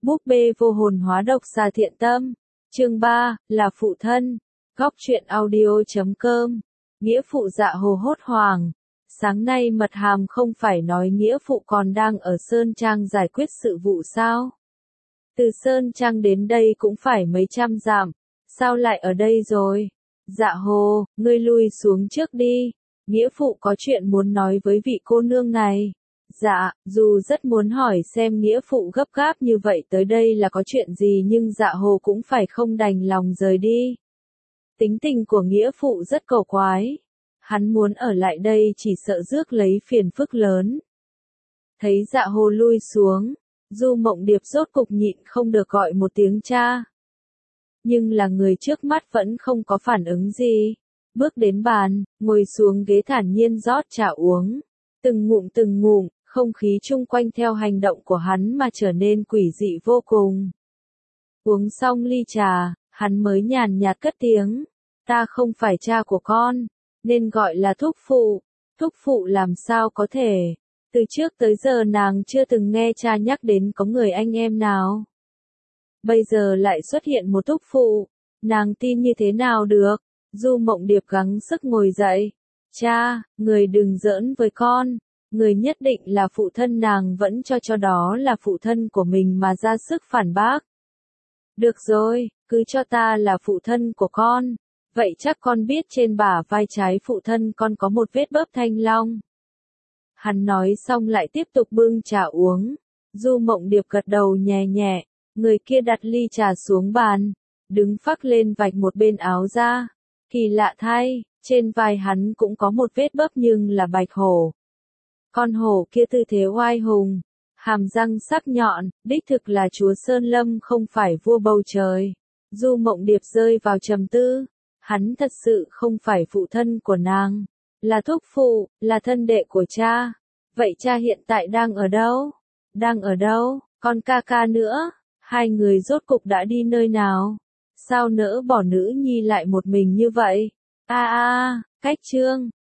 Búp bê vô hồn hóa độc xà thiện tâm. Chương 3, là phụ thân. Góc truyện audio.com. Nghĩa phụ Dạ Hồ hốt hoảng. Sáng nay Mật Hàm không phải nói nghĩa phụ còn đang ở Sơn Trang giải quyết sự vụ sao? Từ Sơn Trang đến đây cũng phải mấy trăm dặm, sao lại ở đây rồi? Dạ Hồ, ngươi lui xuống trước đi. Nghĩa phụ có chuyện muốn nói với vị cô nương này. Dạ, dù rất muốn hỏi xem nghĩa phụ gấp gáp như vậy tới đây là có chuyện gì nhưng Dạ Hồ cũng phải không đành lòng rời đi. Tính tình của nghĩa phụ rất cầu quái. Hắn muốn ở lại đây chỉ sợ rước lấy phiền phức lớn. Thấy Dạ Hồ lui xuống, Du Mộng Điệp rốt cục nhịn không được gọi một tiếng cha. Nhưng là người trước mắt vẫn không có phản ứng gì. Bước đến bàn, ngồi xuống ghế thản nhiên rót trà uống. Từng ngụm, không khí chung quanh theo hành động của hắn mà trở nên quỷ dị vô cùng. Uống xong ly trà, hắn mới nhàn nhạt cất tiếng. Ta không phải cha của con, nên gọi là thúc phụ. Thúc phụ làm sao có thể? Từ trước tới giờ nàng chưa từng nghe cha nhắc đến có người anh em nào. Bây giờ lại xuất hiện một thúc phụ, nàng tin như thế nào được? Du Mộng Điệp gắng sức ngồi dậy. Cha, người đừng giỡn với con, người nhất định là phụ thân. Nàng vẫn cho đó là phụ thân của mình mà ra sức phản bác. Được rồi, cứ cho ta là phụ thân của con. Vậy chắc con biết trên bả vai trái phụ thân con có một vết bớp thanh long. Hắn nói xong lại tiếp tục bưng trà uống. Du Mộng Điệp gật đầu nhẹ nhẹ. Người kia đặt ly trà xuống bàn, đứng phác lên vạch một bên áo ra. Kỳ lạ thay, trên vai hắn cũng có một vết bớp nhưng là bạch hổ. Con hổ kia tư thế oai hùng, hàm răng sắc nhọn, đích thực là chúa Sơn Lâm không phải vua bầu trời. Du Mộng Điệp rơi vào trầm tư, hắn thật sự không phải phụ thân của nàng, là thúc phụ, là thân đệ của cha. Vậy cha hiện tại đang ở đâu? Đang ở đâu? Con ca ca nữa, hai người rốt cục đã đi nơi nào? Sao nỡ bỏ nữ nhi lại một mình như vậy? Cách chương